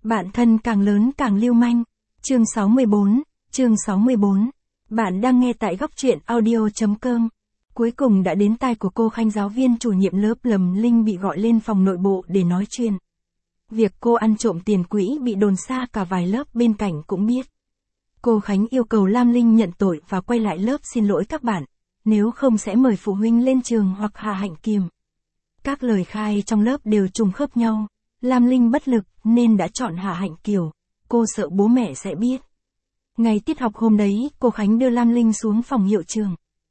Bạn thân càng lớn càng lưu manh. Chương 64. Bạn đang nghe tại góc truyện audio.com. Cuối cùng đã đến tai của cô Khanh, giáo viên chủ nhiệm lớp Lâm Linh bị gọi lên phòng nội bộ để nói chuyện. Việc cô ăn trộm tiền quỹ bị đồn xa cả vài lớp bên cạnh cũng biết. Cô Khánh yêu cầu Lam Linh nhận tội và quay lại lớp xin lỗi các bạn, nếu không sẽ mời phụ huynh lên trường hoặc hạ hạnh kiềm. Các lời khai trong lớp đều trùng khớp nhau. Lam Linh bất lực nên đã chọn hạ hạnh kiểu, cô sợ bố mẹ sẽ biết. Ngày tiết học hôm đấy, cô Khánh đưa Lam Linh xuống phòng hiệu trưởng.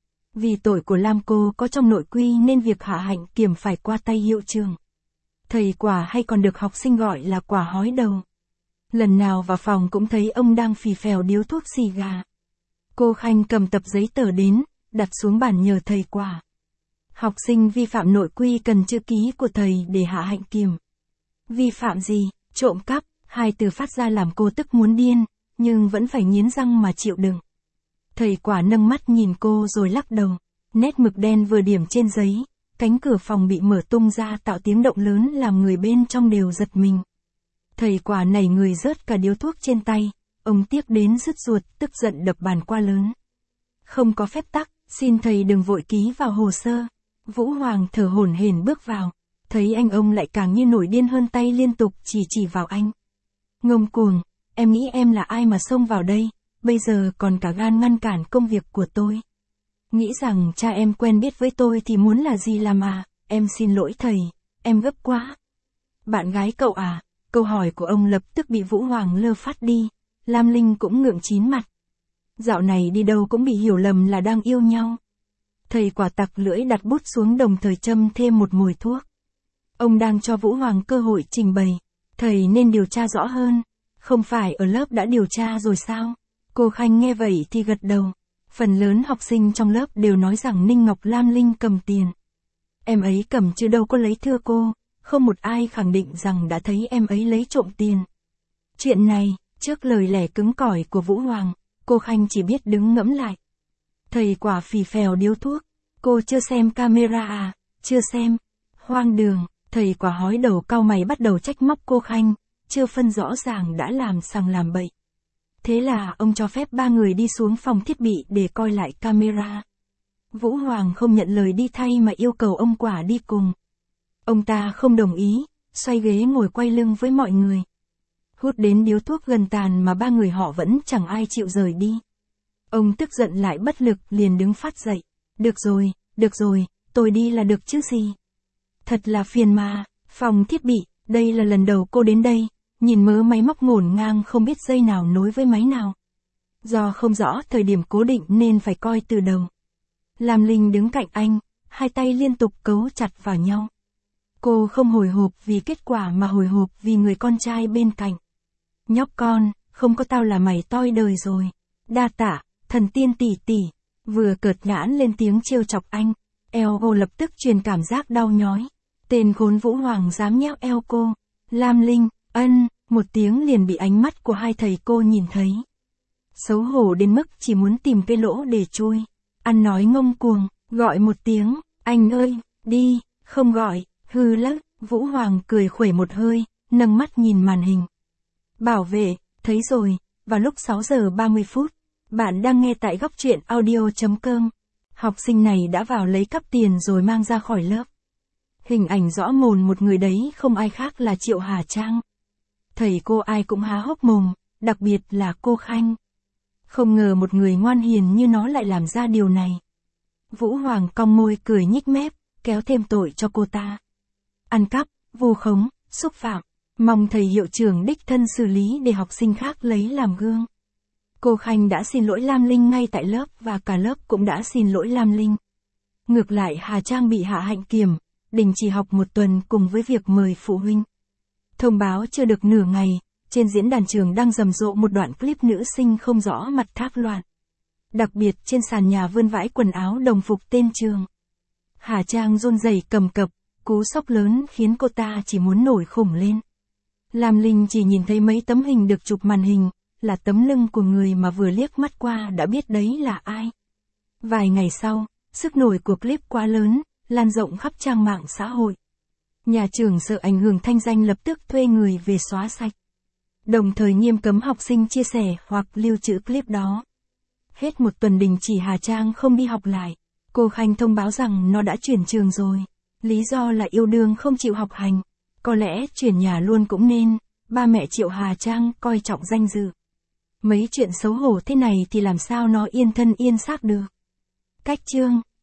Vì tội của Lam cô có trong nội quy nên việc hạ hạnh kiểm phải qua tay hiệu trưởng. Thầy Quả hay còn được học sinh gọi là Quả hói đầu. Lần nào vào phòng cũng thấy ông đang phì phèo điếu thuốc xì gà. Cô Khanh cầm tập giấy tờ đến, đặt xuống bàn nhờ thầy Quả. Học sinh vi phạm nội quy cần chữ ký của thầy để hạ hạnh kiểm. Vi phạm gì? Trộm cắp, hai từ phát ra làm cô tức muốn điên, nhưng vẫn phải nghiến răng mà chịu đựng. Thầy Quả nâng mắt nhìn cô rồi lắc đầu. Nét mực đen vừa điểm trên giấy, cánh cửa phòng bị mở tung ra tạo tiếng động lớn làm người bên trong đều giật mình. Thầy Quả nảy người rớt cả điếu thuốc trên tay, ông tiếc đến rứt ruột, tức giận đập bàn qua lớn. Không có phép tắc, xin thầy đừng vội ký vào hồ sơ. Vũ Hoàng thở hổn hển bước vào, thấy anh ông lại càng như nổi điên hơn, tay liên tục chỉ vào anh. Ngông cuồng, em nghĩ em là ai mà xông vào đây, bây giờ còn cả gan ngăn cản công việc của tôi. Nghĩ rằng cha em quen biết với tôi thì muốn là gì làm à, em xin lỗi thầy, em gấp quá. Bạn gái cậu à? Câu hỏi của ông lập tức bị Vũ Hoàng lơ phát đi. Lam Linh cũng ngượng chín mặt. Dạo này đi đâu cũng bị hiểu lầm là đang yêu nhau. Thầy Quả tặc lưỡi đặt bút xuống, đồng thời châm thêm một mùi thuốc. Ông đang cho Vũ Hoàng cơ hội trình bày. Thầy nên điều tra rõ hơn. Không phải ở lớp đã điều tra rồi sao? Cô Khanh nghe vậy thì gật đầu. Phần lớn học sinh trong lớp đều nói rằng Ninh Ngọc Lam Linh cầm tiền. Em ấy cầm chứ đâu có lấy, thưa cô. Không một ai khẳng định rằng đã thấy em ấy lấy trộm tiền. Chuyện này, trước lời lẽ cứng cỏi của Vũ Hoàng, cô Khanh chỉ biết đứng ngẫm lại. Thầy Quả phì phèo điếu thuốc. Cô chưa xem camera à? Chưa xem. Hoang đường. Thầy Quả hói đầu cau mày bắt đầu trách móc cô Khanh, chưa phân rõ ràng đã làm sằng làm bậy. Thế là ông cho phép ba người đi xuống phòng thiết bị để coi lại camera. Vũ Hoàng không nhận lời đi thay mà yêu cầu ông Quả đi cùng. Ông ta không đồng ý, xoay ghế ngồi quay lưng với mọi người. Hút đến điếu thuốc gần tàn mà ba người họ vẫn chẳng ai chịu rời đi. Ông tức giận lại bất lực liền đứng phát dậy. Được rồi, tôi đi là được chứ gì. Thật là phiền mà. Phòng thiết bị, đây là lần đầu cô đến đây, nhìn mớ máy móc ngổn ngang không biết dây nào nối với máy nào. Do không rõ thời điểm cố định nên phải coi từ đầu. Lam Linh đứng cạnh anh, hai tay liên tục cấu chặt vào nhau. Cô không hồi hộp vì kết quả mà hồi hộp vì người con trai bên cạnh. Nhóc con, không có tao là mày toi đời rồi. Đa tạ, thần tiên tỷ tỷ. Vừa cợt nhãn lên tiếng trêu chọc anh, eo cô lập tức truyền cảm giác đau nhói. Tên khốn Vũ Hoàng dám nhéo eo cô. Lam Linh, một tiếng liền bị ánh mắt của hai thầy cô nhìn thấy. Xấu hổ đến mức chỉ muốn tìm cái lỗ để chui. Ăn nói ngông cuồng, gọi một tiếng, anh ơi, đi, không gọi, hư lắm. Vũ Hoàng cười khuẩy một hơi, nâng mắt nhìn màn hình. Bảo vệ, thấy rồi, vào lúc 6 giờ 30 phút, bạn đang nghe tại góc truyện audio.com. Học sinh này đã vào lấy cắp tiền rồi mang ra khỏi lớp. Hình ảnh rõ mồn một người đấy không ai khác là Triệu Hà Trang. Thầy cô ai cũng há hốc mồm, đặc biệt là cô Khanh. Không ngờ một người ngoan hiền như nó lại làm ra điều này. Vũ Hoàng cong môi cười nhích mép, kéo thêm tội cho cô ta. Ăn cắp, vu khống, xúc phạm, mong thầy hiệu trưởng đích thân xử lý để học sinh khác lấy làm gương. Cô Khanh đã xin lỗi Lam Linh ngay tại lớp và cả lớp cũng đã xin lỗi Lam Linh. Ngược lại Hà Trang bị hạ hạnh kiểm, đình chỉ học một tuần cùng với việc mời phụ huynh. Thông báo chưa được nửa ngày, trên diễn đàn trường đang rầm rộ một đoạn clip nữ sinh không rõ mặt thác loạn. Đặc biệt trên sàn nhà vươn vãi quần áo đồng phục tên trường. Hà Trang run rẩy cầm cập, cú sốc lớn khiến cô ta chỉ muốn nổi khủng lên. Lam Linh chỉ nhìn thấy mấy tấm hình được chụp màn hình, là tấm lưng của người mà vừa liếc mắt qua đã biết đấy là ai. Vài ngày sau, sức nổi của clip quá lớn, lan rộng khắp trang mạng xã hội. Nhà trường sợ ảnh hưởng thanh danh lập tức thuê người về xóa sạch. Đồng thời nghiêm cấm học sinh chia sẻ hoặc lưu trữ clip đó. Hết một tuần đình chỉ Hà Trang không đi học lại. Cô Khanh thông báo rằng nó đã chuyển trường rồi. Lý do là yêu đương không chịu học hành. Có lẽ chuyển nhà luôn cũng nên. Ba mẹ Triệu Hà Trang coi trọng danh dự. Mấy chuyện xấu hổ thế này thì làm sao nó yên thân yên xác được. Cách chương